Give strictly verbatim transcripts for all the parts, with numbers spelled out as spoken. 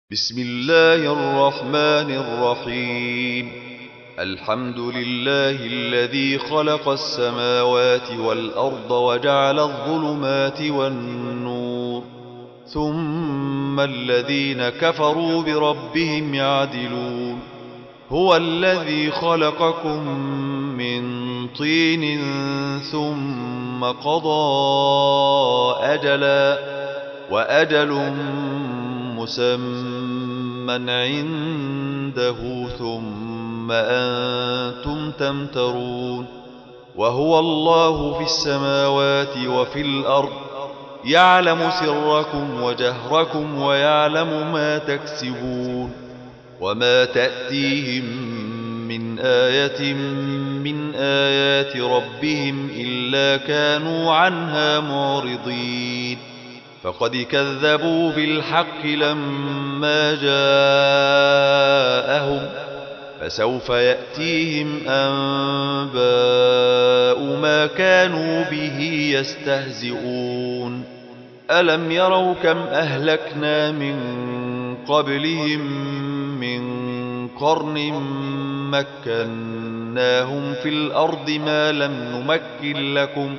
بسم الله الرحمن الرحيم. الحمد لله الذي خلق السماوات والأرض وجعل الظلمات والنور، ثم الذين كفروا بربهم يعدلون. هو الذي خلقكم من طين ثم قضى أجلا، وأجل مسمى عنده، ثم أنتم تمترون. وهو الله في السماوات وفي الأرض، يعلم سركم وجهركم ويعلم ما تكسبون. وما تأتيهم من آية من آيات ربهم إلا كانوا عنها معرضين. فقد كذبوا بالحق لما جاءهم، فسوف يأتيهم أنباء ما كانوا به يستهزئون. ألم يروا كم أهلكنا من قبلهم من قرن مكناهم في الأرض ما لم نمكن لكم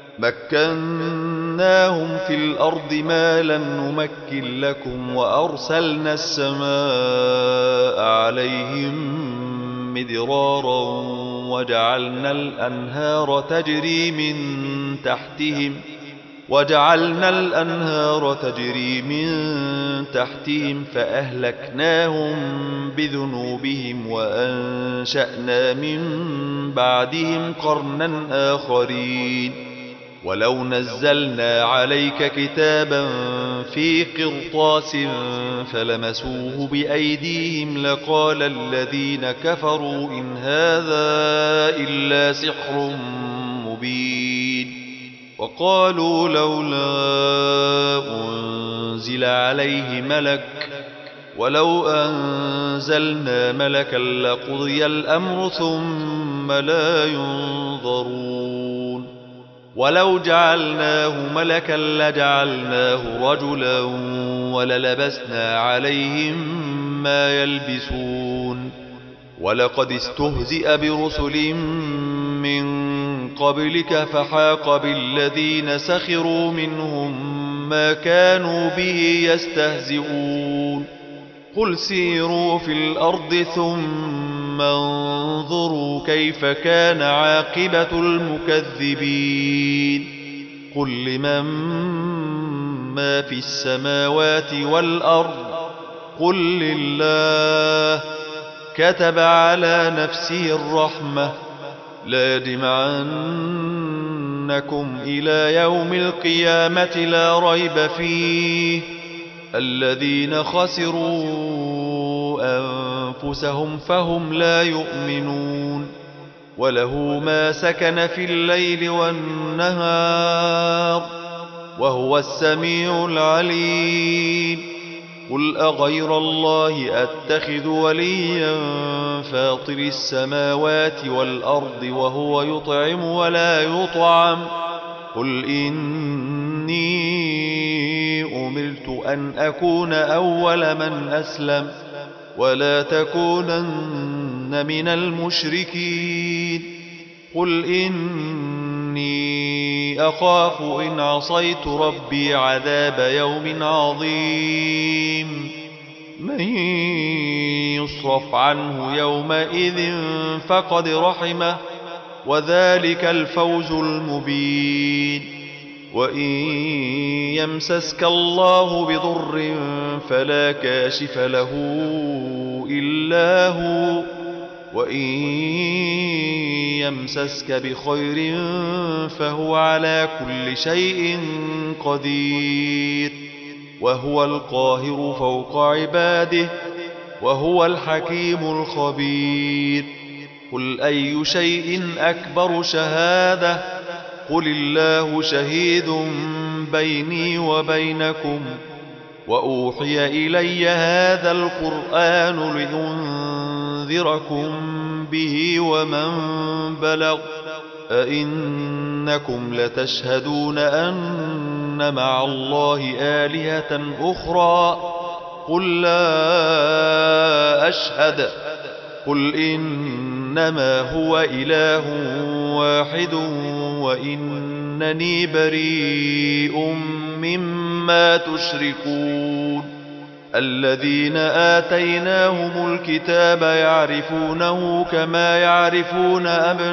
مكناهم في الأرض ما لم نمكن لكم وأرسلنا السماء عليهم مدرارا، وجعلنا الأنهار تجري من تحتهم وجعلنا الأنهار تجري من تحتهم فأهلكناهم بذنوبهم وأنشأنا من بعدهم قرنا آخرين. ولو نزلنا عليك كتابا في قرطاس فلمسوه بأيديهم لقال الذين كفروا إن هذا إلا سحر مبين. وقالوا لولا أنزل عليه ملك، ولو أنزلنا ملكا لقضي الأمر ثم لا ينظرون. ولو جعلناه ملكا لجعلناه رجلا وللبسنا عليهم ما يلبسون. ولقد استهزئ برسل من قبلك فحاق بالذين سخروا منهم ما كانوا به يستهزئون. قل سيروا في الأرض ثم انظروا كيف كان عاقبة المكذبين. قل لمن ما في السماوات والأرض قل لله. كتب على نفسه الرحمة لا يجمعنكم إلى يوم القيامة لا ريب فيه. الذين خسروا أنفسهم فهم لا يؤمنون. وله ما سكن في الليل والنهار وهو السميع العليم. قل أغير الله أتخذ وليا فاطر السماوات والأرض وهو يطعم ولا يطعم. قل إني أمرت أن أكون أول من أسلم ولا تكونن من المشركين. قل إني أخاف إن عصيت ربي عذاب يوم عظيم. من يصرف عنه يومئذ فقد رحمه وذلك الفوز المبين. وإن يمسسك الله بضر فلا كاشف له إلا هو، وإن يمسسك بخير فهو على كل شيء قدير. وهو القاهر فوق عباده وهو الحكيم الخبير. قل أي شيء أكبر شهادة قل الله شهيد بيني وبينكم. وأوحي إلي هذا القرآن لأنذركم به ومن بلغ. أئنكم لتشهدون أن مع الله آلهة أخرى قل لا أشهد قل إنما هو إله واحد وإنني بريء مما تشركون الذين آتيناهم الكتاب يعرفونه كما يعرفون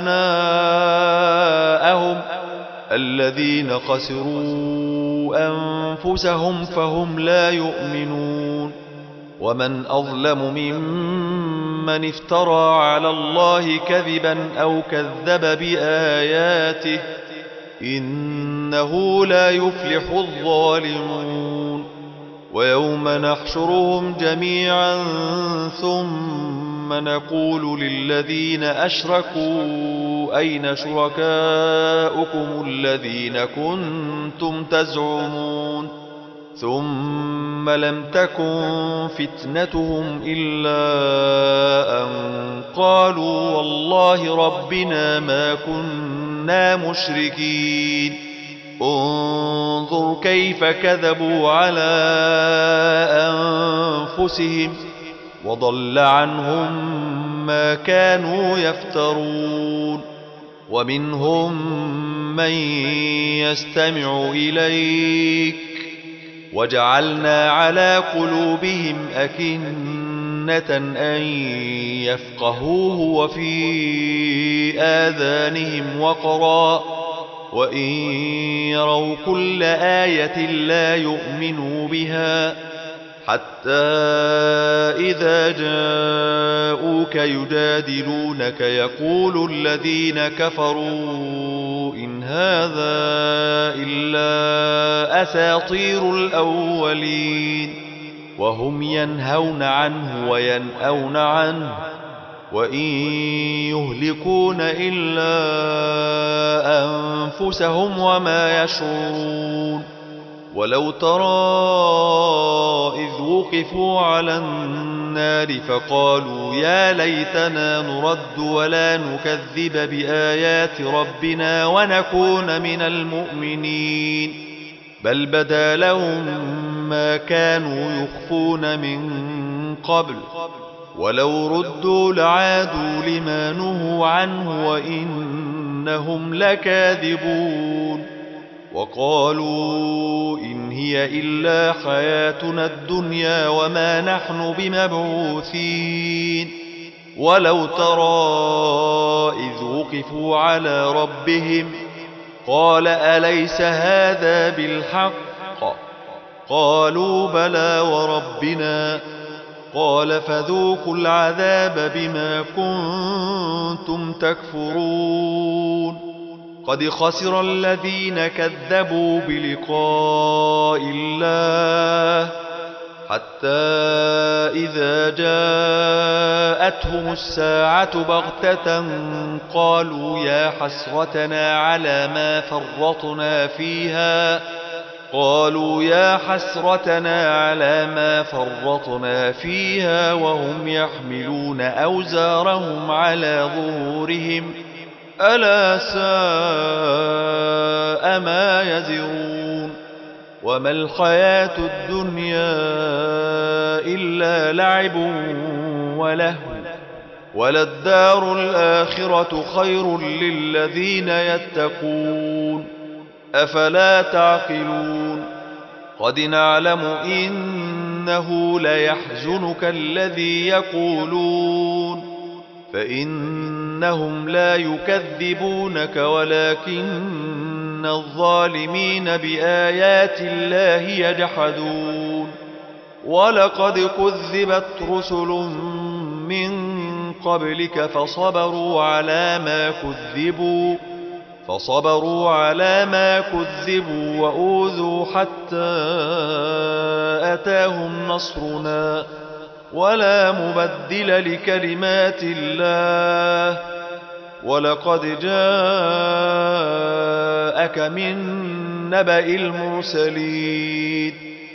أبناءهم الذين خسروا أنفسهم فهم لا يؤمنون ومن أظلم ممن افترى على الله كذبا أو كذب بآياته إنه لا يفلح الظالمون ويوم نحشرهم جميعا ثم نقول للذين أشركوا أين شركاؤكم الذين كنتم تزعمون ثم لم تكن فتنتهم إلا أن قالوا والله ربنا ما كنا مشركين انظر كيف كذبوا على أنفسهم وضل عنهم ما كانوا يفترون ومنهم من يستمع إليك وجعلنا على قلوبهم أكنة أن يفقهوه وفي آذانهم وقرا وإن يروا كل آية لا يؤمنوا بها حتى إذا جاءوك يجادلونك يقول الذين كفروا إن هذا إلا أساطير الأولين وهم ينهون عنه وينأون عنه وإن يهلكون إلا أنفسهم وما يشعرون ولو ترى إذ وقفوا على النار فقالوا يا ليتنا نرد ولا نكذب بآيات ربنا ونكون من المؤمنين بل بدا لهم ما كانوا يخفون من قبل ولو ردوا لعادوا لما نهوا عنه وإنهم لكاذبون وقالوا إن هي إلا حياتنا الدنيا وما نحن بمبعوثين ولو ترى إذ وقفوا على ربهم قال أليس هذا بالحق قالوا بلى وربنا قال فذوقوا العذاب بما كنتم تكفرون قد خسر الذين كذبوا بلقاء الله حتى إذا جاءتهم الساعة بغتة قالوا يا حسرتنا على ما فرطنا فيها قالوا يا حسرتنا على ما فرطنا فيها وهم يحملون أوزارهم على ظهورهم ألا ساء ما يزرون وما الحياة الدنيا إلا لعب ولهو وللدار الآخرة خير للذين يتقون أفلا تعقلون قد نعلم إنه ليحزنك الذي يقولون فإنهم لا يكذبونك ولكن الظالمين بآيات الله يجحدون ولقد كذبت رسل من قبلك فصبروا على ما كذبوا فصبروا على ما كذبوا وأوذوا حتى أتاهم نصرنا ولا مبدل لكلمات الله ولقد جاءك من نبأ المرسلين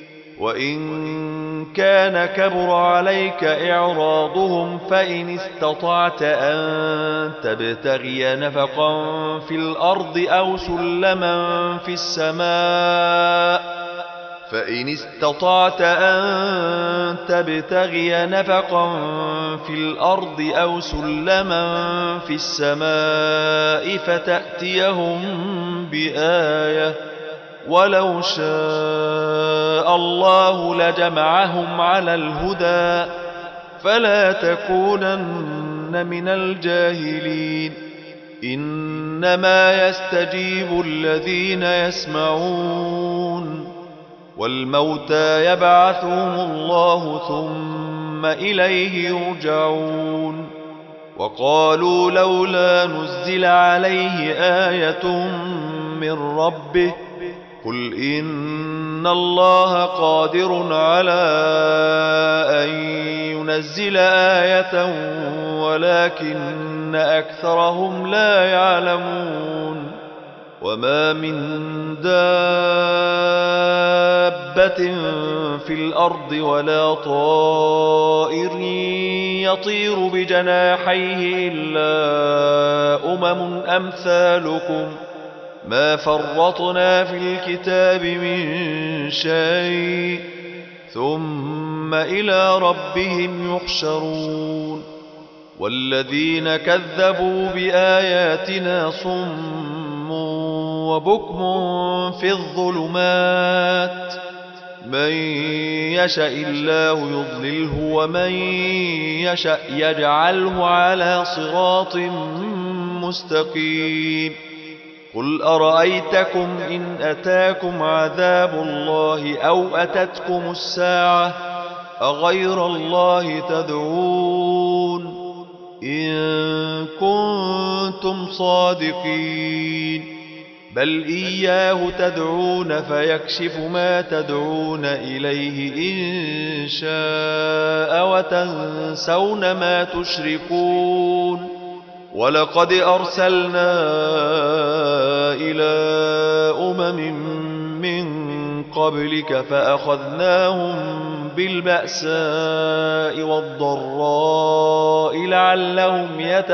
وإن كان كبر عليك إعراضهم فإن استطعت أن تبتغي نفقا في الأرض أو سلما في السماء فإن استطعت أن تبتغي نفقا في الأرض أو سلما في السماء فتأتيهم بآية ولو شاء الله لجمعهم على الهدى فلا تكونن من الجاهلين إنما يستجيب الذين يسمعون والموتى يبعثهم الله ثم إليه يرجعون وقالوا لولا نزل عليه آية من ربه قل إن الله قادر على أن ينزل آية ولكن أكثرهم لا يعلمون وما من دابة في الأرض ولا طائر يطير بجناحيه إلا أمم أمثالكم ما فرطنا في الكتاب من شيء ثم إلى ربهم يحشرون والذين كذبوا بآياتنا صم وبكم في الظلمات من يشأ الله يضلله ومن يشأ يجعله على صراط مستقيم قل أرأيتكم إن أتاكم عذاب الله أو أتتكم الساعة أغير الله تدعون إن كنتم صادقين بل إياه تدعون فيكشف ما تدعون إليه إن شاء وتنسون ما تشركون ولقد أرسلنا إلى أمم من قبلك فأخذناهم بالبأساء والضراء لعلهم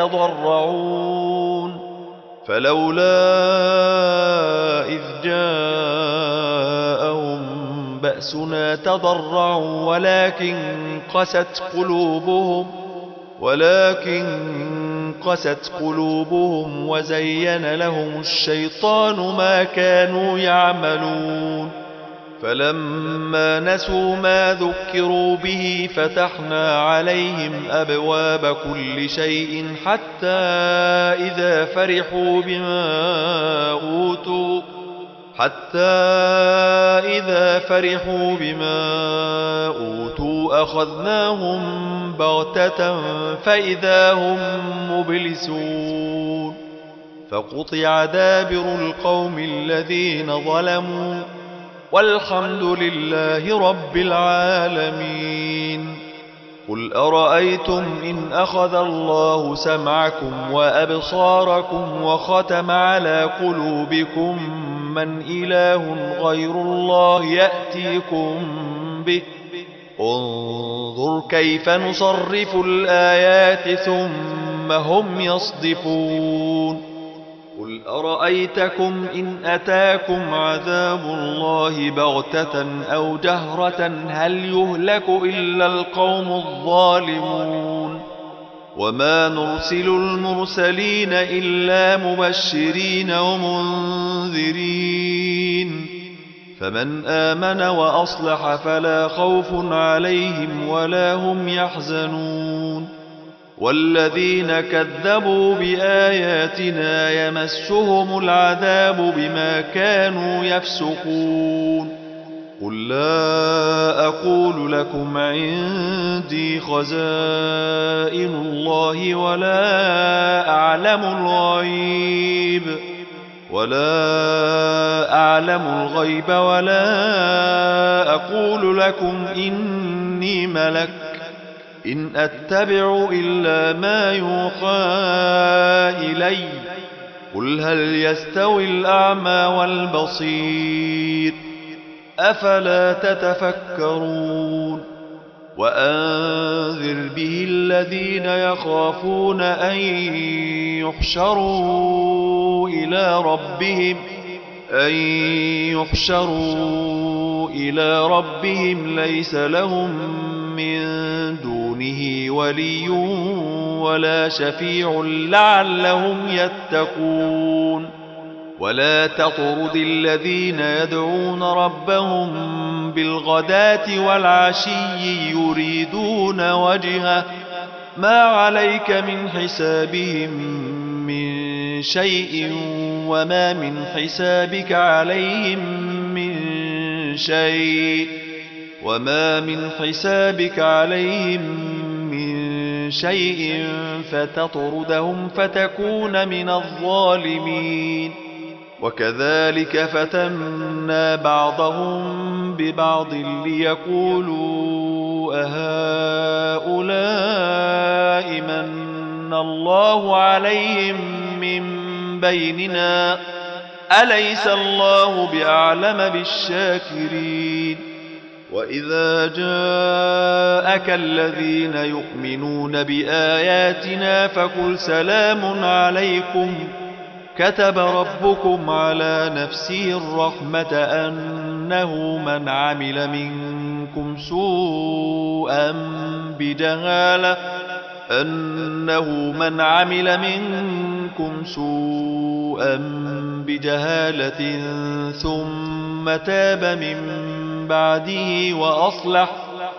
يتضرعون فلولا إذ جاءهم بأسنا تضرعوا ولكن قست قلوبهم ولكن قست قلوبهم وزين لهم الشيطان ما كانوا يعملون فلما نسوا ما ذكروا به فتحنا عليهم أبواب كل شيء حتى إذا فرحوا بما أوتوا حتى إذا فرحوا بما أوتوا أخذناهم بغتة فإذا هم مبلسون فقطع دابر القوم الذين ظلموا والحمد لله رب العالمين قل أرأيتم إن أخذ الله سمعكم وأبصاركم وختم على قلوبكم من إله غير الله يأتيكم به انظر كيف نصرف الآيات ثم هم يصدفون قل أرأيتكم إن أتاكم عذاب الله بغتة أو جهرة هل يهلك إلا القوم الظالمون وما نرسل المرسلين إلا مبشرين ومنذرين فمن آمن وأصلح فلا خوف عليهم ولا هم يحزنون والذين كذبوا بآياتنا يمسهم العذاب بما كانوا يفسقون قل لا أقول لكم عندي خزائن الله ولا أعلم الغيب ولا أعلم الغيب ولا أقول لكم إني ملك إن أتبع إلا ما يوحى إلي قل هل يستوي الأعمى والبصير أفلا تتفكرون وأنذر به الذين يخافون أن يحشروا إلى ربهم أن يحشروا إلى ربهم ليس لهم من دونه ولي ولا شفيع لعلهم يتقون ولا تطرد الذين يدعون ربهم بالغداة والعشي يريدون وجهه ما عليك من حسابهم من شيء وما من حسابك عليهم من شيء وما من حسابك عليهم من شيء فتطردهم فتكون من الظالمين وكذلك فتنا بعضهم ببعض ليقولوا أهؤلاء من الله عليهم من بيننا أليس الله بأعلم بالشاكرين وإذا جاءك الذين يؤمنون بآياتنا فقل سلام عليكم كتب ربكم على نفسه الرحمة أنه من عمل منكم سوءا بجهالة أنه من عمل منكم سوءا بجهالة ثم تاب من بعده وأصلح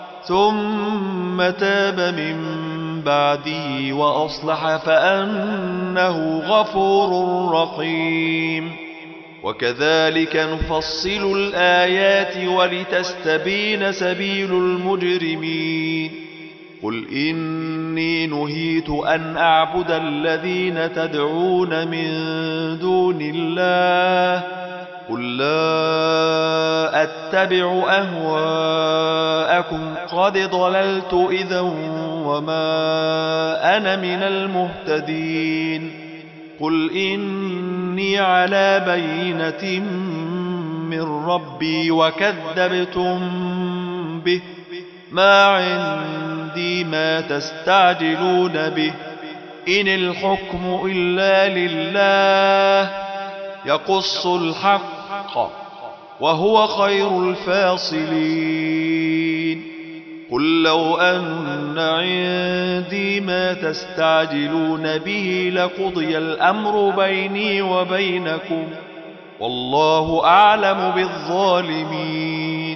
ثم تاب من بعده وأصلح فأنه غفور رحيم وكذلك نفصل الآيات ولتستبين سبيل المجرمين قل إني نهيت أن أعبد الذين تدعون من دون الله قل لا أتبع أهواءكم قد ضللت إذا وما أنا من المهتدين قل إني على بينة من ربي وكذبتم به ما عندي ما تستعجلون به إن الحكم إلا لله يقص الحق وهو خير الفاصلين قل لو أن عندي ما تستعجلون به لقضي الأمر بيني وبينكم والله أعلم بالظالمين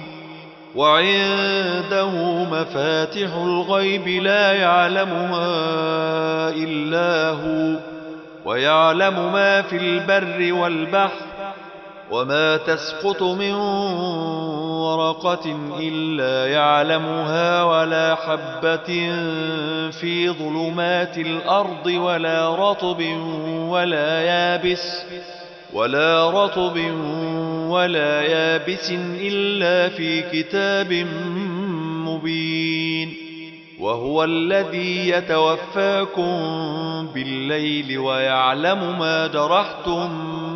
وعنده مفاتح الغيب لا يعلمها إلا هو ويعلم ما في البر والبحر وما تسقط من ورقة إلا يعلمها ولا حبة في ظلمات الأرض ولا رطب ولا يابس ولا رطب ولا يابس إلا في كتاب مبين وهو الذي يتوفاكم بالليل ويعلم ما جرحتم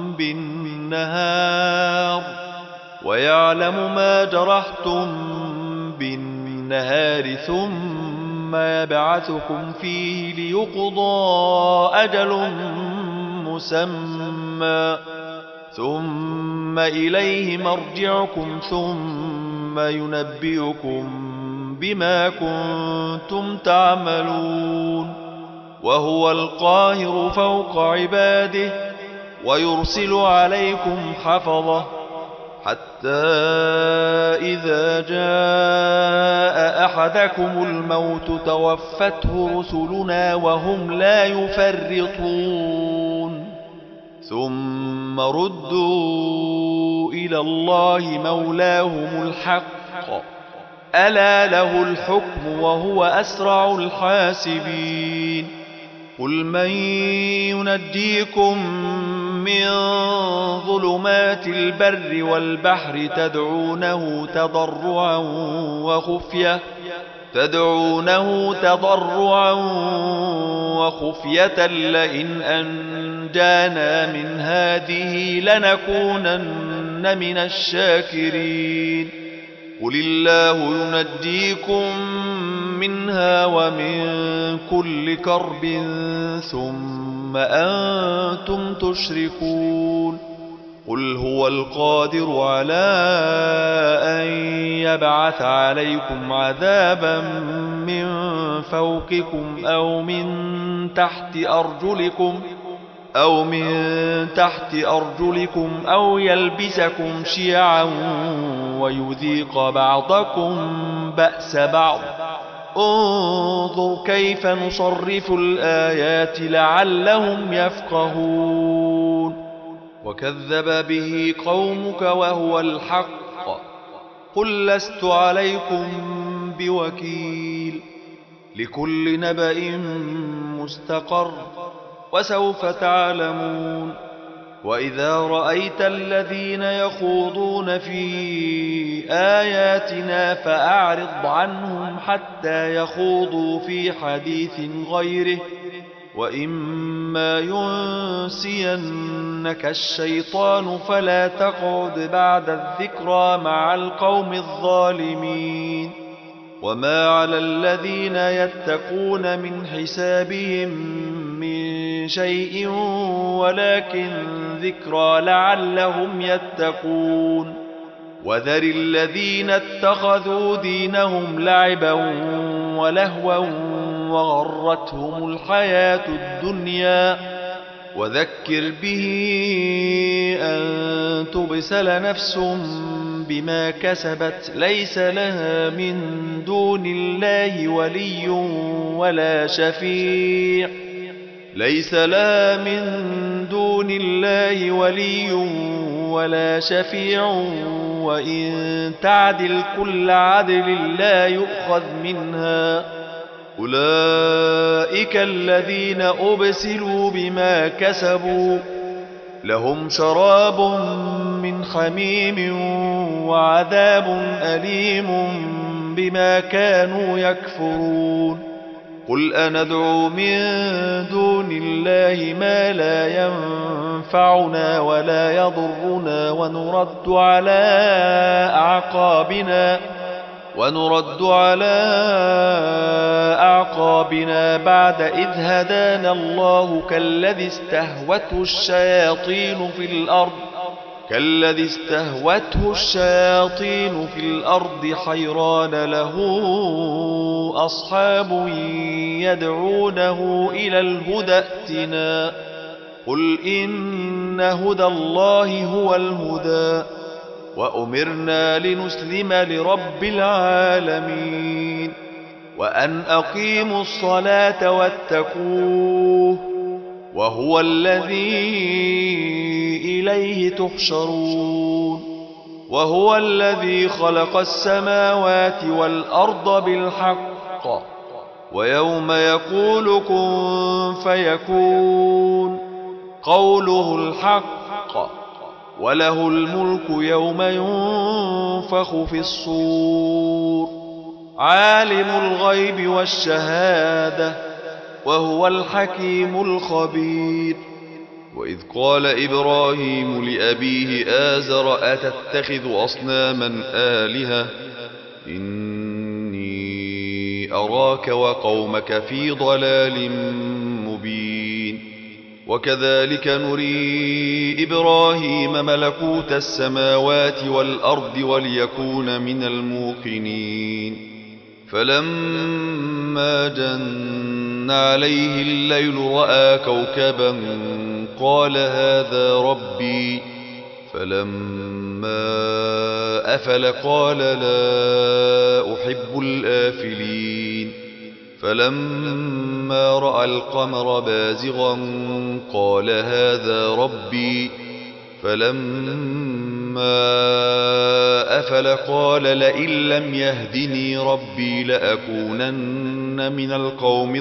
بالنهار ويعلم ما جرحتم بالنهار ثم يبعثكم فيه ليقضى أجل مسمى ثم إليه مرجعكم ثم ينبئكم بما كنتم تعملون وهو القاهر فوق عباده ويرسل عليكم حفظة حتى إذا جاء أحدكم الموت توفته رسلنا وهم لا يفرطون ثم ردوا إلى الله مولاهم الحق ألا له الحكم وهو أسرع الحاسبين قل من ينجيكم من ظلمات البر والبحر تدعونه تضرعا وخفية تدعونه تضرعا وخفية لئن أنجانا من هذه لنكونن من الشاكرين قل الله ينجيكم منها ومن كل كرب ثم أنتم تشركون قل هو القادر على أن يبعث عليكم عذابا من فوقكم أو من تحت أرجلكم أو من تحت أرجلكم أو يلبسكم شيعا ويذيق بعضكم بأس بعض. انظر كيف نصرف الآيات لعلهم يفقهون. وكذب به قومك وهو الحق قل لست عليكم بوكيل. لكل نبأ مستقر وسوف تعلمون. وإذا رأيت الذين يخوضون في آياتنا فأعرض عنهم حتى يخوضوا في حديث غيره، وإما ينسينك الشيطان فلا تقعد بعد الذكرى مع القوم الظالمين. وما على الذين يتقون من حسابهم من شيء ولكن ذكرى لعلهم يتقون. وذر الذين اتخذوا دينهم لعبا ولهوا وغرتهم الحياة الدنيا وذكر به أن تبسل نفس بما كسبت ليس لها من دون الله ولي ولا شفيع ليس لها من دون الله ولي ولا شفيع وإن تعدل كل عدل لا يؤخذ منها. أولئك الذين أبسلوا بما كسبوا لهم شراب من حميم وعذاب أليم بما كانوا يكفرون. قل أندعو من دون الله ما لا ينفعنا ولا يضرنا ونرد على أعقابنا ونرد على أعقابنا بعد إذ هدانا الله كالذي استهوته الشياطين في الأرض كالذي استهوته الشياطين في الأرض حيران له أصحاب يدعونه إلى الهدى ائتنا. قل إن هدى الله هو الهدى وأمرنا لنسلم لرب العالمين وأن أقيموا الصلاة واتقوه وهو الذي إليه تحشرون. وهو الذي خلق السماوات والأرض بالحق ويوم يقول كن فيكون قوله الحق وله الملك يوم ينفخ في الصور عالم الغيب والشهادة وهو الحكيم الخبير. وإذ قال إبراهيم لأبيه آزر أتتخذ أصناما آلهة إني أراك وقومك في ضلال مبين. وكذلك نري إبراهيم ملكوت السماوات والأرض وليكون من الموقنين. فلما جن عليه الليل رأى كوكبا قال هذا ربي فلما أفل قال لا أحب الآفلين. فلما رأى القمر بازغا قال هذا ربي فلما أفل قال لئن لم يهدني ربي لأكونن من القوم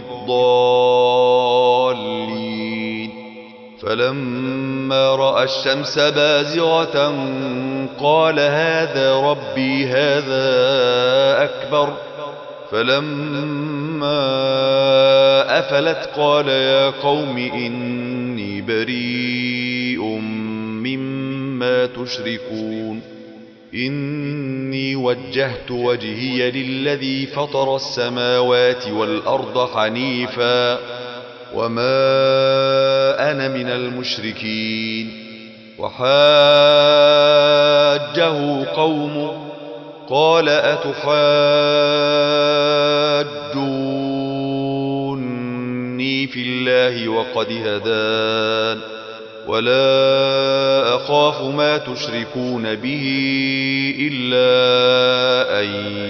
الضالين. فلما رأى الشمس بازغة قال هذا ربي هذا أكبر. فلما أفلت قال يا قوم إني بريء مما تشركون إني وجهت وجهي للذي فطر السماوات والأرض حنيفا وما أنا من المشركين. وحاجه قومه قال أتحاجوني في الله وقد هدان ولا أخاف ما تشركون به إلا أن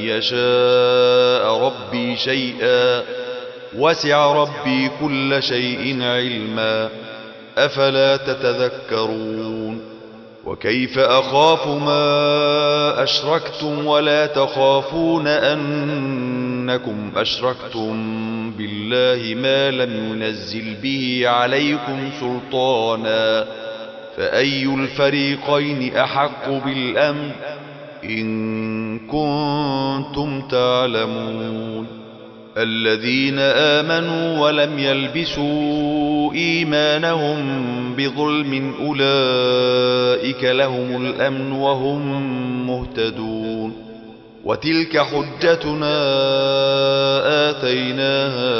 يشاء ربي شيئا وسع ربي كل شيء علما أفلا تتذكرون وكيف أخاف ما أشركتم ولا تخافون أنكم أشركتم بالله ما لم ينزل به عليكم سلطانا فأي الفريقين أحق بالأمن إن كنتم تعلمون الذين آمنوا ولم يلبسوا إيمانهم بظلم أولئك لهم الأمن وهم مهتدون وتلك حجتنا آتيناها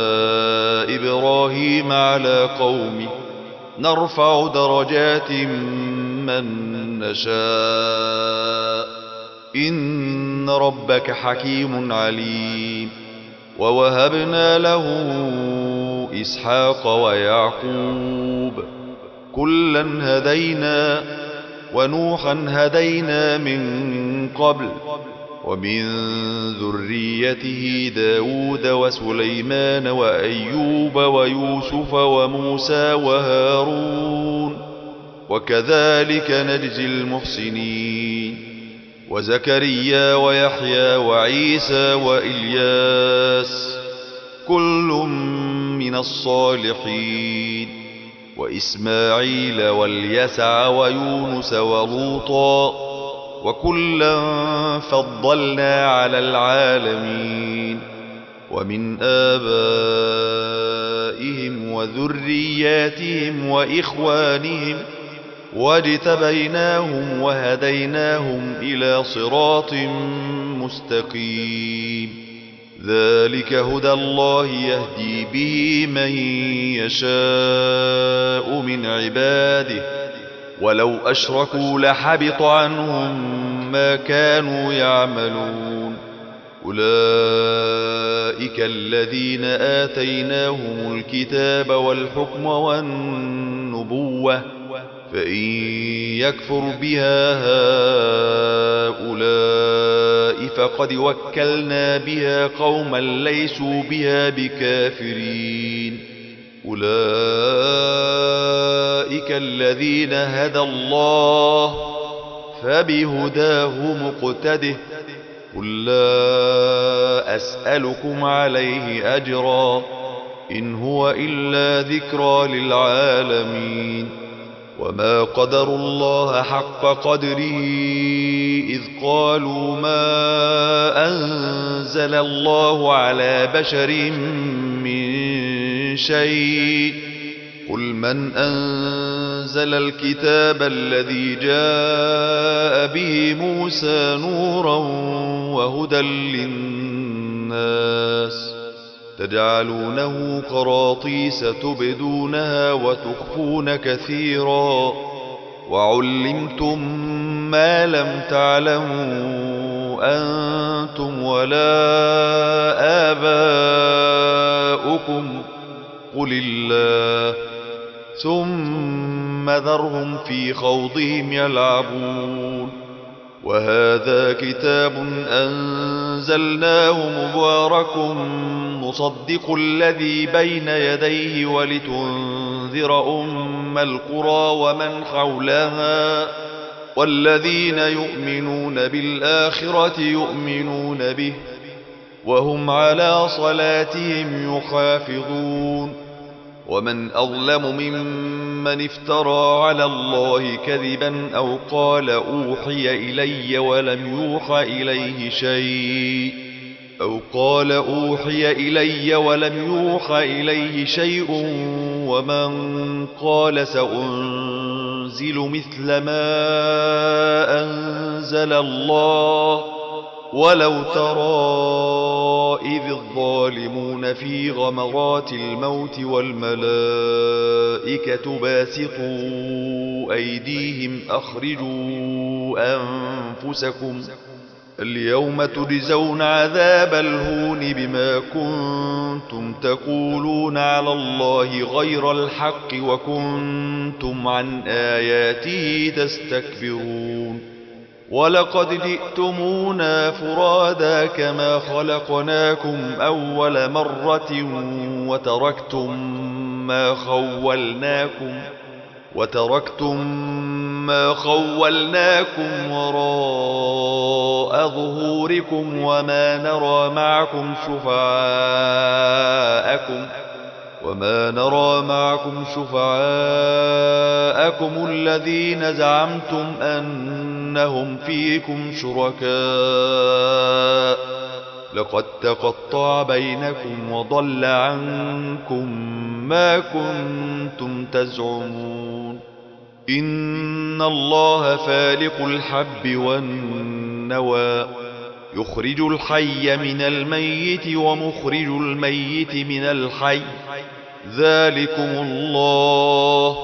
إبراهيم على قومه نرفع درجات من نشاء إن ربك حكيم عليم ووهبنا له إسحاق ويعقوب كلا هدينا ونوحا هدينا من قبل ومن ذريته داود وسليمان وأيوب ويوسف وموسى وهارون وكذلك نجزي المحسنين وزكريا ويحيى وعيسى وإلياس كل من الصالحين وإسماعيل واليسع ويونس ولوطا وكلا فضلنا على العالمين ومن آبائهم وذرياتهم وإخوانهم واجتبيناهم وهديناهم إلى صراط مستقيم ذلك هدى الله يهدي به من يشاء من عباده ولو أشركوا لحبط عنهم ما كانوا يعملون أولئك الذين آتيناهم الكتاب والحكم والنبوة فإن يكفر بها هؤلاء فقد وكلنا بها قوما ليسوا بها بكافرين أولئك الذين هدى الله فبهداه مقتده قل لا أسألكم عليه أجرا إن هو إلا ذكرى للعالمين وما قدروا الله حق قدره إذ قالوا ما أنزل الله على بشر من شيء قل من أنزل الكتاب الذي جاء به موسى نورا وهدى للناس تجعلونه قراطيس تبدونها وتخفون كثيرا وعلمتم ما لم تعلموا أنتم ولا آباؤكم قل الله ثم ذرهم في خوضهم يلعبون وهذا كتاب أنزلناه مبارك مصدق الذي بين يديه ولتنذر أم القرى ومن حولها والذين يؤمنون بالآخرة يؤمنون به وهم على صلاتهم يحافظون ومن أظلم ممن افترى على الله كذبا أو قال أوحي إلي ولم يوحى إليه شيء أو قال أوحي إلي ولم يوحى إليه شيء ومن قال سأنزل مثل ما أنزل الله ولو ترى إذ الظالمون في غمرات الموت والملائكة باسطوا أيديهم أخرجوا أنفسكم اليوم تجزون عذاب الهون بما كنتم تقولون على الله غير الحق وكنتم عن آياته تستكبرون ولقد جئتمونا فرادا كما خلقناكم أول مرة وتركتم ما خولناكم وتركتم ما خولناكم وراء ظهوركم وما نرى معكم شفعاءكم وما نرى معكم شفعاءكم الذين زعمتم أنهم فيكم شركاء لقد تقطع بينكم وضل عنكم ما كنتم تزعمون إن الله فالق الحب والنوى يخرج الحي من الميت ومخرج الميت من الحي ذلكم الله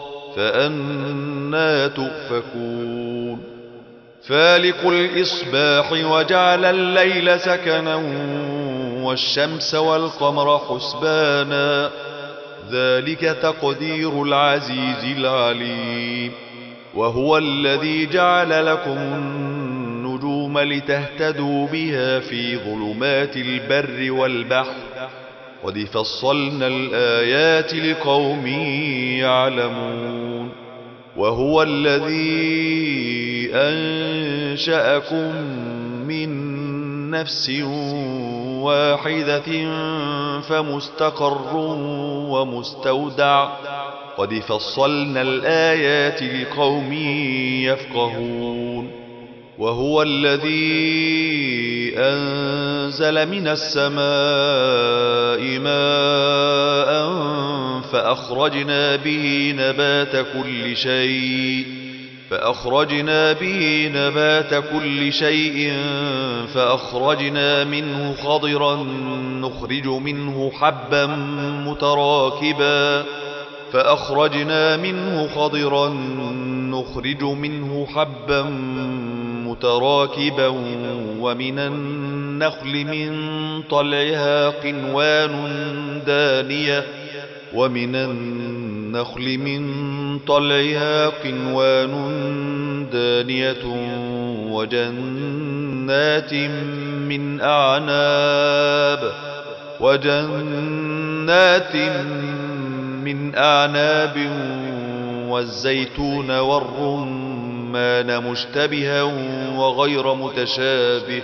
فأنى تؤفكون فالق الإصباح وجعل الليل سكنا والشمس والقمر حسبانا ذلك تقدير العزيز العليم وهو الذي جعل لكم النجوم لتهتدوا بها في ظلمات البر والبحر قد فصلنا الآيات لقوم يعلمون وهو الذي أنشأكم من نفس واحدة فمستقر ومستودع قد فصلنا الآيات لقوم يفقهون وهو الذي أنزل من السماء ماء فأخرجنا به نبات كل شيء فأخرجنا به نبات كل شيء فأخرجنا منه خضرا نخرج منه حبا متراكبا فأخرجنا منه خضرا نخرج منه حبا متراكبا ومن النخل من طلعها قنوان دانية ومن النخل من طلعها قنوان دانية وجنات من أعناب وجنات من أعناب والزيتون والرمان مشتبها وغير متشابه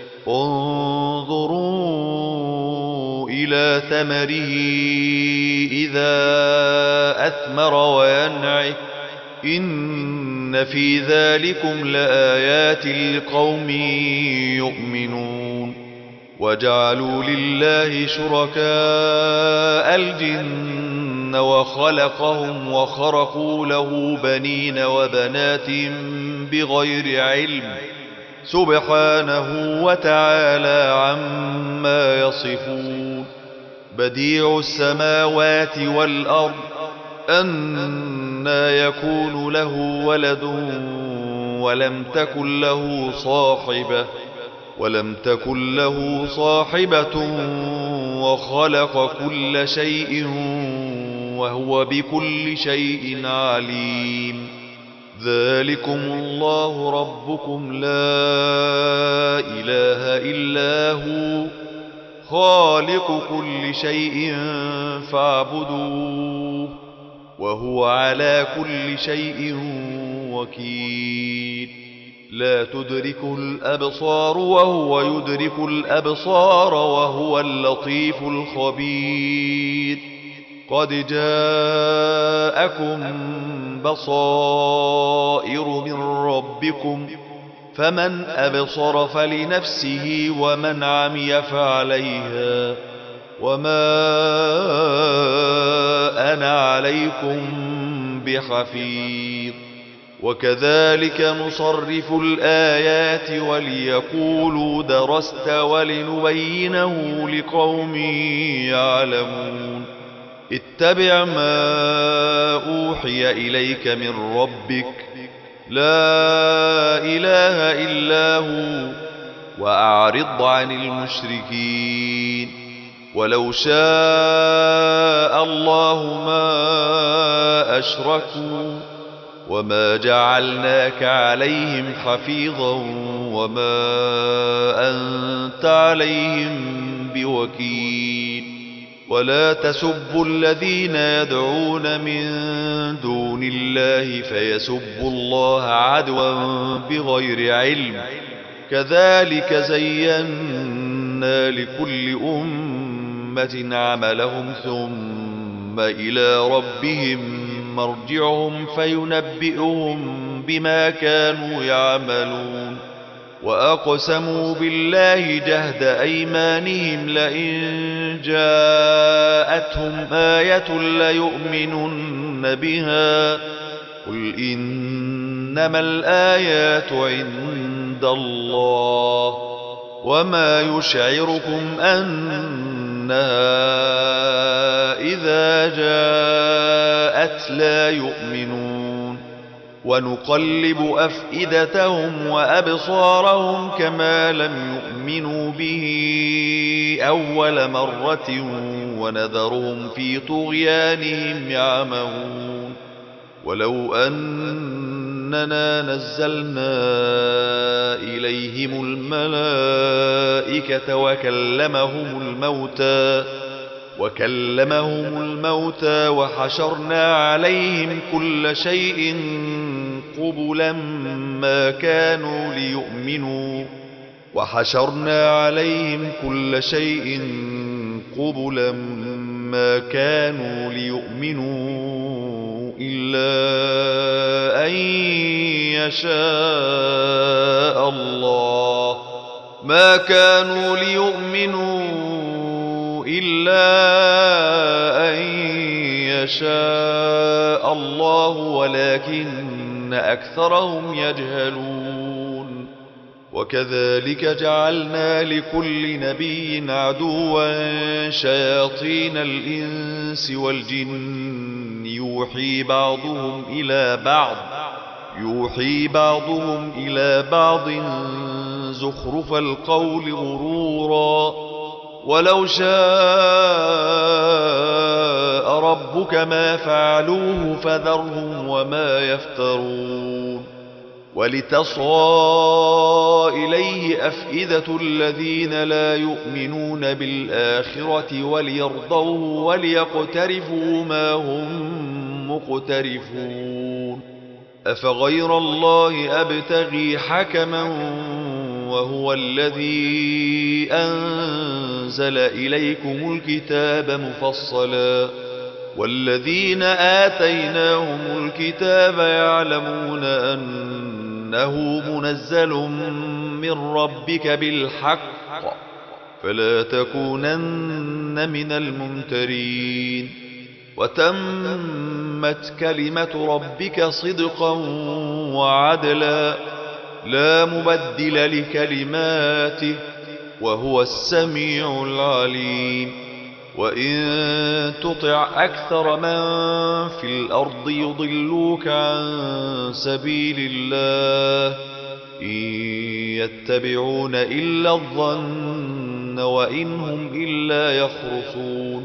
انظروا إلى ثمره إذا أثمر وينعه إن في ذلكم لآيات لقوم يؤمنون وجعلوا لله شركاء الجن وخلقهم وخرقوا له بنين وبنات بغير علم سبحانه وتعالى عما يصفون بديع السماوات والأرض أنى يكون له ولد ولم تكن له صاحبة ولم تكن له صاحبة وخلق كل شيء وهو بكل شيء عليم ذلكم الله ربكم لا إله إلا هو خالق كل شيء فاعبدوه وهو على كل شيء وكيل لا تدرك الأبصار وهو يدرك الأبصار وهو اللطيف الخبير قد جاءكم بصائر من ربكم فمن أبصر فلنفسه ومن عمي فعليها وما أنا عليكم بحفيظ وكذلك نصرف الآيات وليقولوا درست ولنبينه لقوم يعلمون اتبع ما أوحي إليك من ربك لا إله إلا هو وأعرض عن المشركين ولو شاء الله ما أشركوا وما جعلناك عليهم حفيظا وما أنت عليهم بوكيل ولا تسبوا الذين يدعون من دون الله فيسبوا الله عدوا بغير علم كذلك زينا لكل أمة عملهم ثم إلى ربهم مرجعهم فينبئهم بما كانوا يعملون وأقسموا بالله جهد أيمانهم لئن جاءتهم آية ليؤمنن بها قل إنما الآيات عند الله وما يشعركم أنها إذا جاءت لا يؤمنون ونقلب أفئدتهم وأبصارهم كما لم يؤمنوا به أول مرة ونذرهم في طغيانهم يعمهون ولو أننا نزلنا إليهم الملائكة وكلمهم الموتى وكلمهم الموتى وحشرنا عليهم كل شيء قبلا ما كانوا ليؤمنوا وحشرنا عليهم كل شيء قبلا ما كانوا ليؤمنوا إلا أن يشاء الله ما كانوا ليؤمنوا إلا أن يشاء الله ولكن أكثرهم يجهلون وكذلك جعلنا لكل نبي عدوا شياطين الإنس والجن يوحي بعضهم إلى بعض يوحي بعضهم إلى بعض زخرف القول غرورا ولو شاء ربك ما فعلوه فذرهم وما يفترون ولتصغى إليه أفئدة الذين لا يؤمنون بالآخرة وليرضوه وليقترفوا ما هم مقترفون أفغير الله أبتغي حكما وهو الذي أنزل إليكم الكتاب مفصلا والذين آتيناهم الكتاب يعلمون أنه منزل من ربك بالحق فلا تكونن من الممترين وتمت كلمة ربك صدقا وعدلا لا مبدل لكلماته وهو السميع العليم وإن تطع أكثر من في الأرض يضلوك عن سبيل الله إن يتبعون إلا الظن وإن هم إلا يخرصون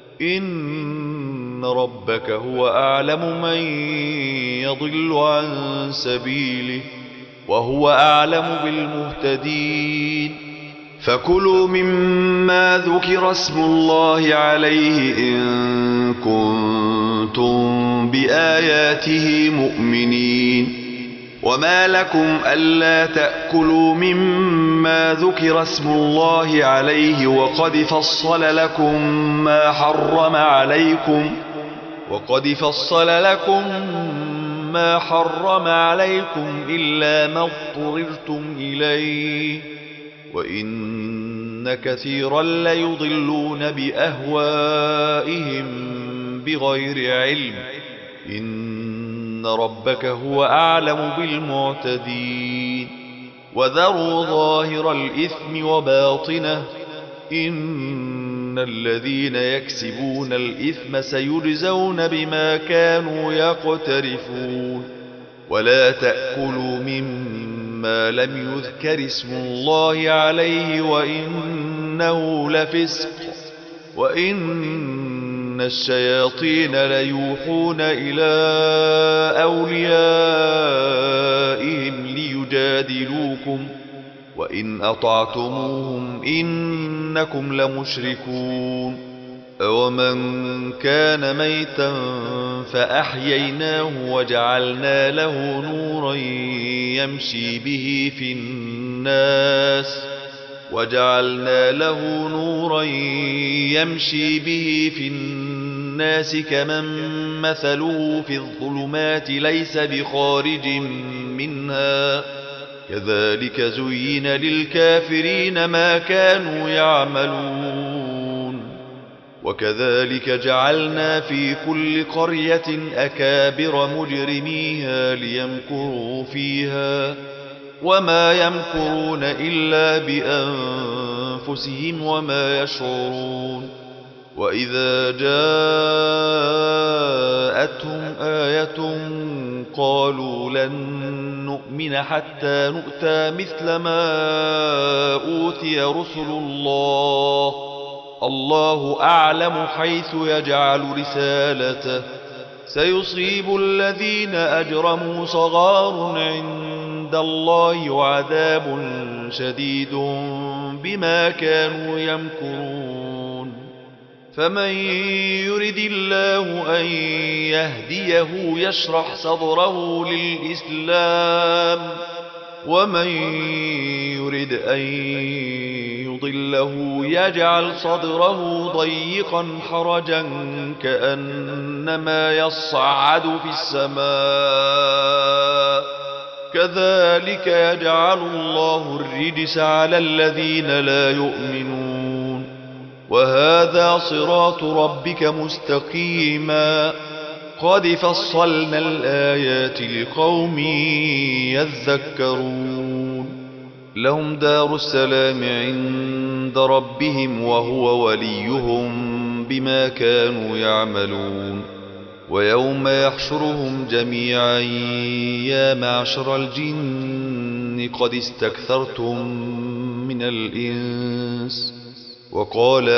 إن ربك هو أعلم من يضل عن سبيله وهو أعلم بالمهتدين فكلوا مما ذكر اسم الله عليه إن كنتم بآياته مؤمنين وما لكم ألا تأكلوا مما ذكر اسم الله عليه وقد فصل لكم ما حرم عليكم وقد فصل لكم ما حرم عليكم إلا ما اضطررتم إليه وإن كثيرا ليضلون بأهوائهم بغير علم إن ربك هو أعلم بالمعتدين وذروا ظاهر الإثم وباطنه إن إن الذين يكسبون الإثم سيجزون بما كانوا يقترفون ولا تأكلوا مما لم يذكر اسم الله عليه وإنه لفسق وإن الشياطين ليوحون إلى أوليائهم ليجادلوكم وإن أطعتموهم إنكم لمشركون أومن كان ميتا فأحييناه وجعلنا له نورا يمشي به في الناس وجعلنا له نورا يمشي به في الناس كمن مثله في الظلمات ليس بخارج منها كذلك زين للكافرين ما كانوا يعملون وكذلك جعلنا في كل قرية أكابر مجرميها ليمكروا فيها وما يمكرون إلا بأنفسهم وما يشعرون وإذا جاءتهم آية قالوا لن نؤمن حتى نؤتى مثل ما أوتي رسل الله الله أعلم حيث يجعل رسالته سيصيب الذين أجرموا صغار عند الله وعذاب شديد بما كانوا يمكرون فمن يرد الله أن يهديه يشرح صدره للإسلام ومن يرد أن يضله يجعل صدره ضيقا حرجا كأنما يصعد في السماء كذلك يجعل الله الرجس على الذين لا يؤمنون وهذا صراط ربك مستقيما قد فصلنا الآيات لقوم يذكرون لهم دار السلام عند ربهم وهو وليهم بما كانوا يعملون ويوم يحشرهم جميعا يا معشر الجن قد استكثرتم من الإنس وقال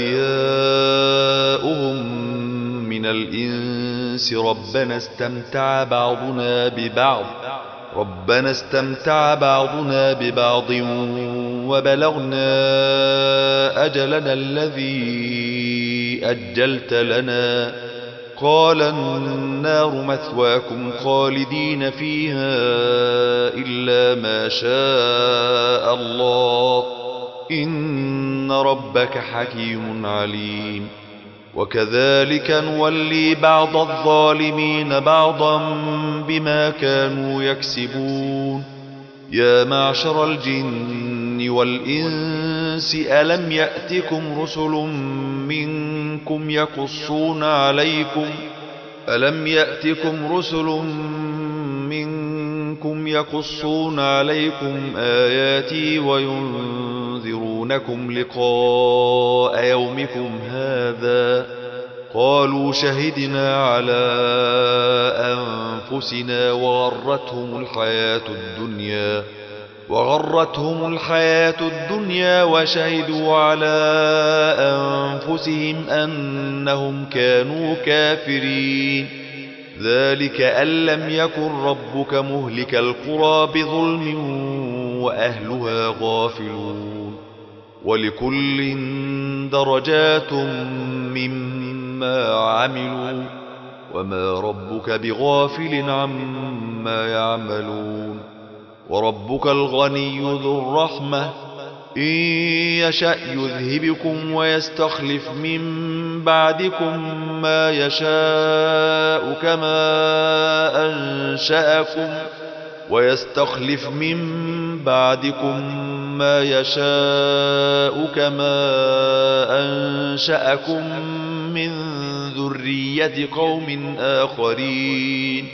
أولياؤهم من الإنس ربنا استمتع بعضنا ببعض ربنا استمتع بعضنا ببعض وبلغنا أجلنا الذي أجلت لنا قال النار مثواكم خالدين فيها إلا ما شاء الله إن ربك حكيم عليم وكذلك نولي بعض الظالمين بعضا بما كانوا يكسبون يا معشر الجن والإنس ألم يأتكم رسل منكم يقصون عليكم ألم يأتكم رسل منكم يقصون عليكم آياتي وينذرونكم لقاء يومكم هذا قالوا شهدنا على أنفسنا وغرتهم الحياة الدنيا وغرتهم الحياة الدنيا وشهدوا على أنفسهم أنهم كانوا كافرين ذلك أن لم يكن ربك مهلك القرى بظلم وأهلها غافلون ولكل درجات مما عملوا وما ربك بغافل عما يعملون وربك الغني ذو الرحمة إن يشأ يذهبكم ويستخلف من بعدكم ما يشاء كما أنشأكم ويستخلف من بعدكم ما يشاء كما أنشأكم من ذرية قوم آخرين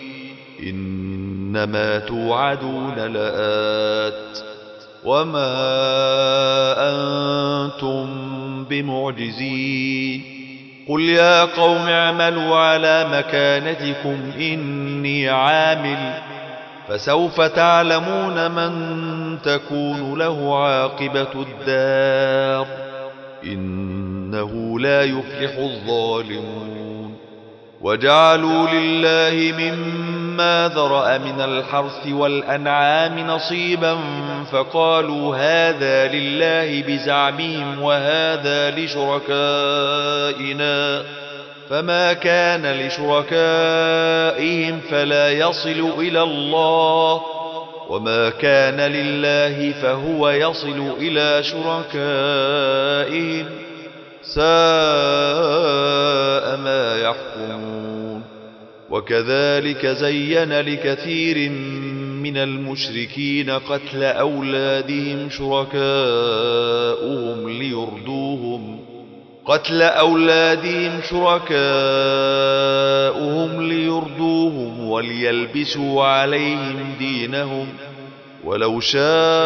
إنما توعدون لآت وما أنتم بمعجزين قل يا قوم اعملوا على مكانتكم إني عامل فسوف تعلمون من تكون له عاقبة الدار إنه لا يفلح الظالمون وجعلوا لله مما ذرأ من الحرث والأنعام نصيبا فقالوا هذا لله بزعمهم وهذا لشركائنا فما كان لشركائهم فلا يصل إلى الله وما كان لله فهو يصل إلى شركائهم ساء ما يحكمون وكذلك زين لكثير من المشركين قتل أولادهم شركاؤهم ليردوهم قتل أولادهم شركاؤهم ليردوهم وليلبسوا عليهم دينهم ولو شاء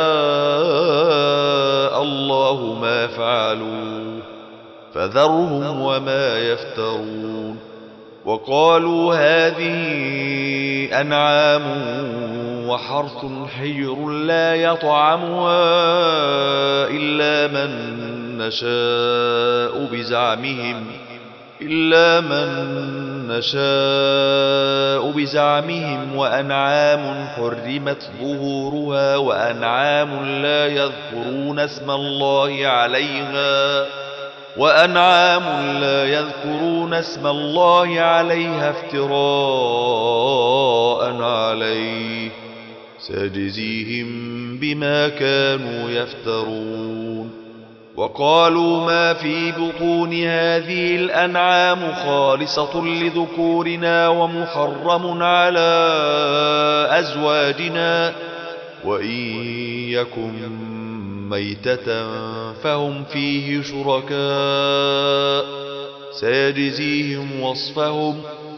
الله ما فعلوه فذرهم وما يفترون وقالوا هذه أنعام وحرث حجر لا يطعمها إلا من نشاء بزعمهم إلا من نشاء بزعمهم وأنعام حرمت ظهورها وأنعام لا يذكرون اسم الله عليها وأنعام لا يذكرون اسم الله عليها افتراء عليه سيجزيهم بما كانوا يفترون وقالوا ما في بطون هذه الأنعام خالصة لذكورنا ومحرم على أزواجنا وإن يكن ميتة فهم فيه شركاء سيجزيهم وصفهم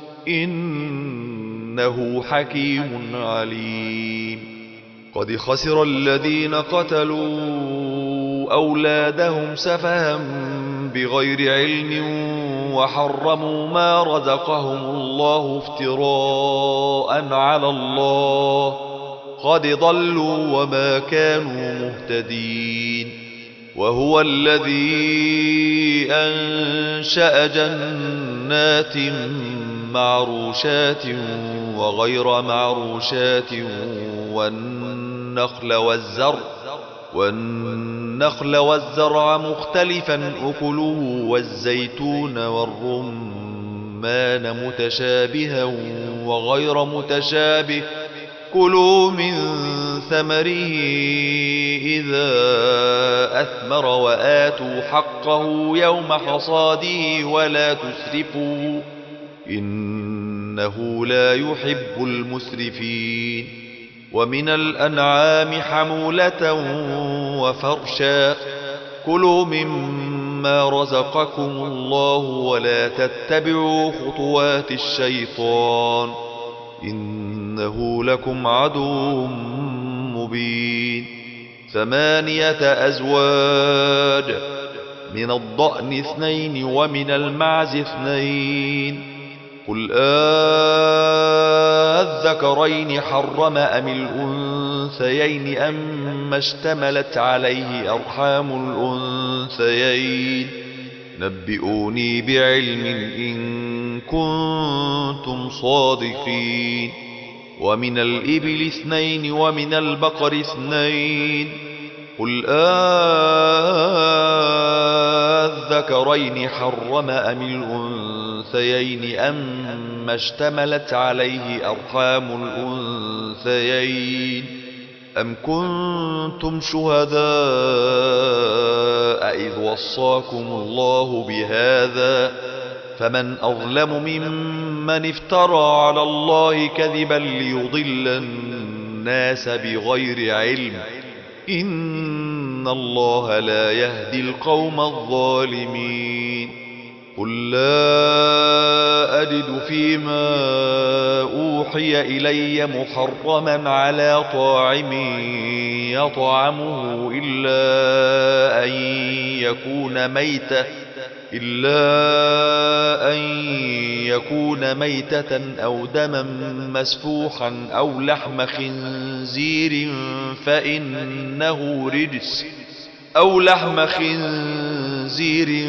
إنه حكيم عليم قد خسر الذين قتلوا أولادهم سفها بغير علم وحرموا ما رزقهم الله افتراء على الله قد ضلوا وما كانوا مهتدين وهو الذي أنشأ جنات معروشات وغير معروشات والنخل والزرع والنخل والزرع مختلفا أكله والزيتون والرمان متشابها وغير متشابه كلوا من ثمره إذا أثمر وآتوا حقه يوم حصاده ولا تسرفوا إنه لا يحب المسرفين ومن الأنعام حمولة وفرشا كلوا مما رزقكم الله ولا تتبعوا خطوات الشيطان إنه لكم عدو مبين ثمانية أزواج من الضأن اثنين ومن المعز اثنين قل آذكرين حرم أم الأنثيين أم اشتملت عليه أرحام الأنثيين نبئوني بعلم إن كنتم صادقين ومن الإبل اثنين ومن البقر اثنين قل آذكرين حرم أم الأنثيين أم اشتملت عليه أرحام الأنثيين أم كنتم شهداء إذ وصاكم الله بهذا فمن أظلم ممن افترى على الله كذبا ليضل الناس بغير علم إن الله لا يهدي القوم الظالمين قل لا أجد فيما أوحي إلي محرما على طاعم يطعمه إلا أن يكون ميتة إلا أن يكون ميتة أو دما مسفوحا أو لحم خنزير فإنه رجس أو لحم خنزير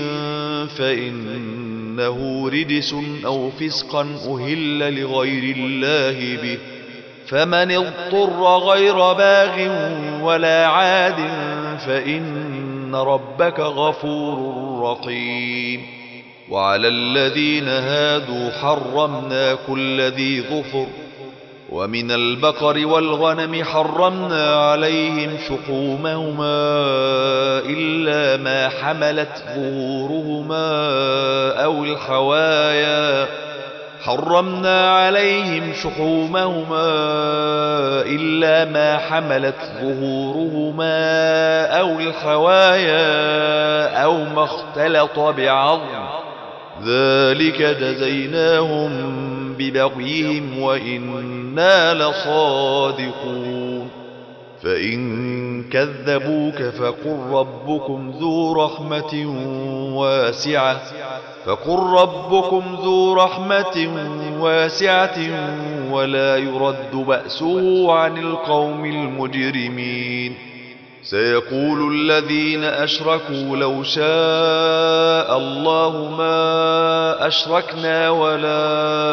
فإنه رجس أو فسقا أهل لغير الله به فمن اضطر غير باغ ولا عاد فإن ربك غفور رحيم. وعلى الذين هادوا حرمنا كل ذي ظفر ومن البقر والغنم حرمنا عليهم شحومهما إلا ما حملت ظهورهما أو الحوايا حرمنا عليهم شحومهما إلا ما حملت ظهورهما أو الحوايا أو ما اختلط بعظم ذلك جزيناهم ببغيهم وإنا لصادقون. فإن كذبوك فقل ربكم ذو رحمة واسعة فقل ربكم ذو رحمة واسعة ولا يرد بأسه عن القوم المجرمين. سيقول الذين أشركوا لو شاء الله ما أشركنا ولا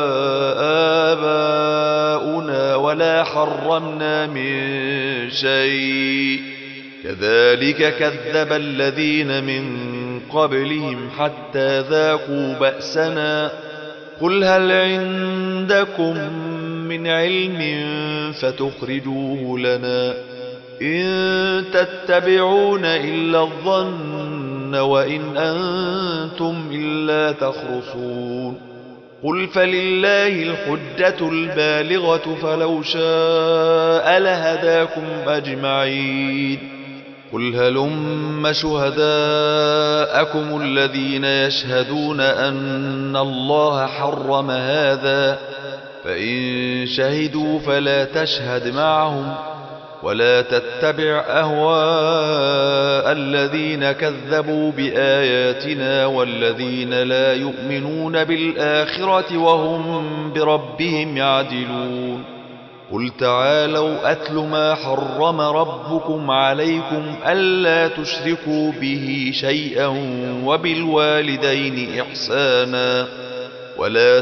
آباؤنا ولا حرمنا من شيء كذلك كذب الذين من قبلهم حتى ذاقوا بأسنا قل هل عندكم من علم فتخرجوه لنا إن تتبعون إلا الظن وإن أنتم إلا تخرصون. قل فلله الحجة البالغة فلو شاء لهداكم أجمعين. قل هلم شهداءكم الذين يشهدون أن الله حرم هذا فإن شهدوا فلا تشهد معهم ولا تتبع أهواء الذين كذبوا بآياتنا والذين لا يؤمنون بالآخرة وهم بربهم يعدلون. قل تعالوا أتل ما حرم ربكم عليكم ألا تشركوا به شيئا وبالوالدين إحسانا ولا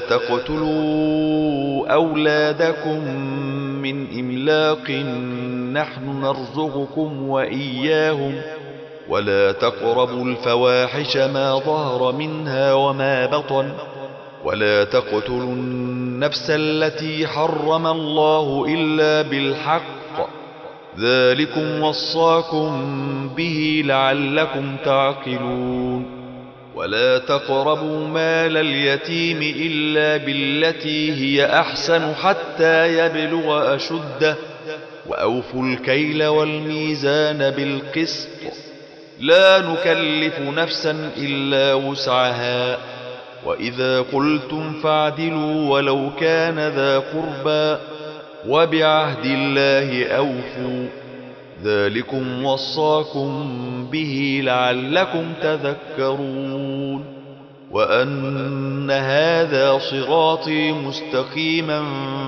تقتلوا أولادكم من إملاق نحن نرزقكم وإياهم ولا تقربوا الفواحش ما ظهر منها وما بطن ولا تقتلوا النفس التي حرم الله إلا بالحق ذلكم وصاكم به لعلكم تعقلون. ولا تقربوا مال اليتيم إلا بالتي هي أحسن حتى يبلغ أشده وأوفوا الكيل والميزان بالقسط لا نكلف نفسا إلا وسعها وإذا قلتم فاعدلوا ولو كان ذا قربى وبعهد الله أوفوا ذلكم وصاكم به لعلكم تذكرون. وأن هذا صراطي مستقيما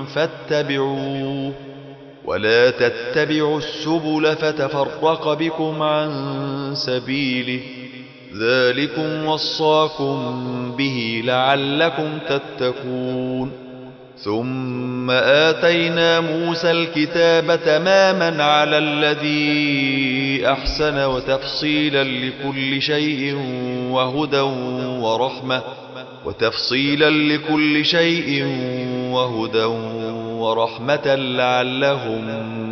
فاتبعوه ولا تتبعوا السبل فتفرق بكم عن سبيله ذلكم وصاكم به لعلكم تتقون. ثم آتينا موسى الكتاب تماما على الذي أحسن وتفصيلا لكل شيء وهدى ورحمة وتفصيلا لكل شيء وهدى ورحمة لعلهم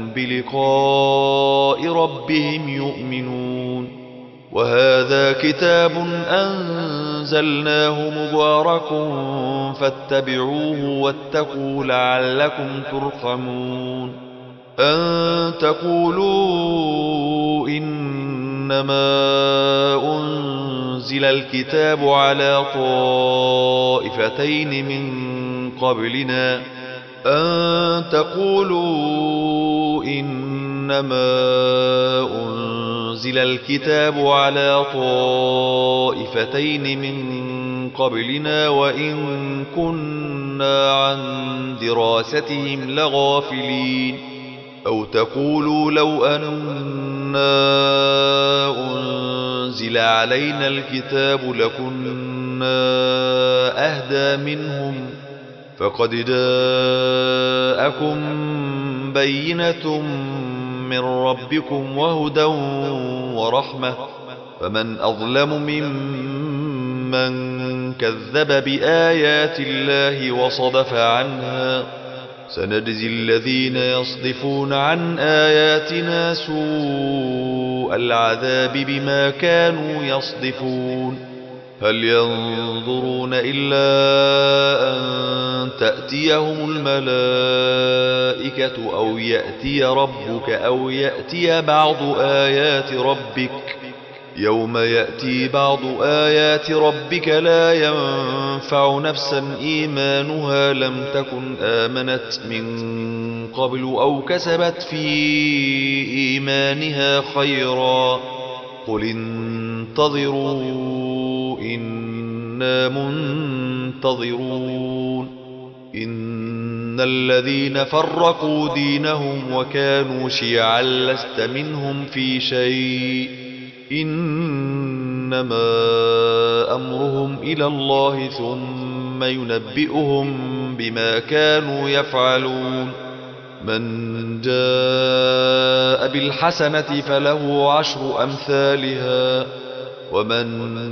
بلقاء ربهم يؤمنون. وهذا كتاب أنزلناه مبارك فاتبعوه واتقوا لعلكم ترحمون. أن تقولوا إنما أنزل الكتاب على طائفتين من قبلنا أن تقولوا إنما أنزل أنزل الكتاب على طائفتين من قبلنا وإن كنا عن دراستهم لغافلين أو تقولوا لو أنا أنزل علينا الكتاب لكنا أهدى منهم فقد جاءكم بينة من ربكم وهدى ورحمة فمن أظلم ممن كذب بآيات الله وصدف عنها سنجزي الذين يصدفون عن آياتنا سوء العذاب بما كانوا يصدفون هل ينظرون إلا أن تأتيهم الملائكة أو يأتي ربك أو يأتي بعض آيات ربك يوم يأتي بعض آيات ربك لا ينفع نفسا إيمانها لم تكن آمنت من قبل أو كسبت في إيمانها خيرا قل انتظروا إنا منتظرون إن الذين فرقوا دينهم وكانوا شيعا لست منهم في شيء إنما أمرهم إلى الله ثم ينبئهم بما كانوا يفعلون من جاء بالحسنة فله عشر أمثالها ومن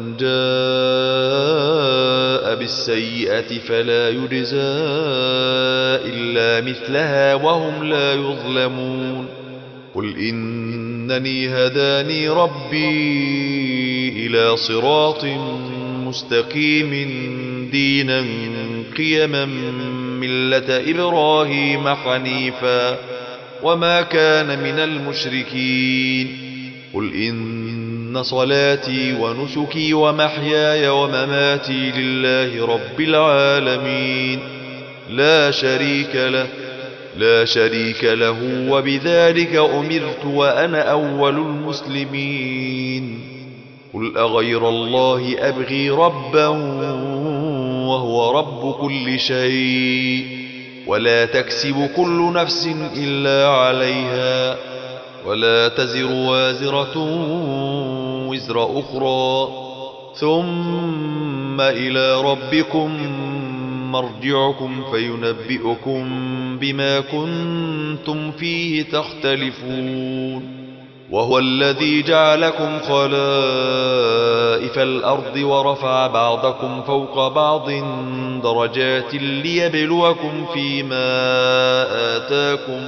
جاء بالسيئة فلا يجزى إلا مثلها وهم لا يظلمون قل إنني هداني ربي إلى صراط مستقيم دينا قيما ملة إبراهيم حنيفا وما كان من المشركين قل إن صلاتي ونسكي ومحياي ومماتي لله رب العالمين لا شريك له لا شريك له وبذلك أمرت وأنا أول المسلمين قل أغير الله أبغي ربا وهو رب كل شيء ولا تكسب كل نفس إلا عليها ولا تزر وازرة وزر أخرى ثم إلى ربكم مرجعكم فينبئكم بما كنتم فيه تختلفون وهو الذي جعلكم خلائف الأرض ورفع بعضكم فوق بعض درجات ليبلوكم فيما آتاكم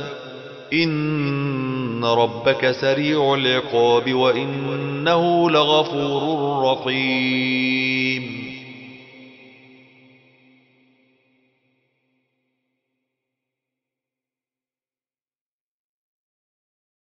إن ربك سريع العقاب وإنه لغفور رحيم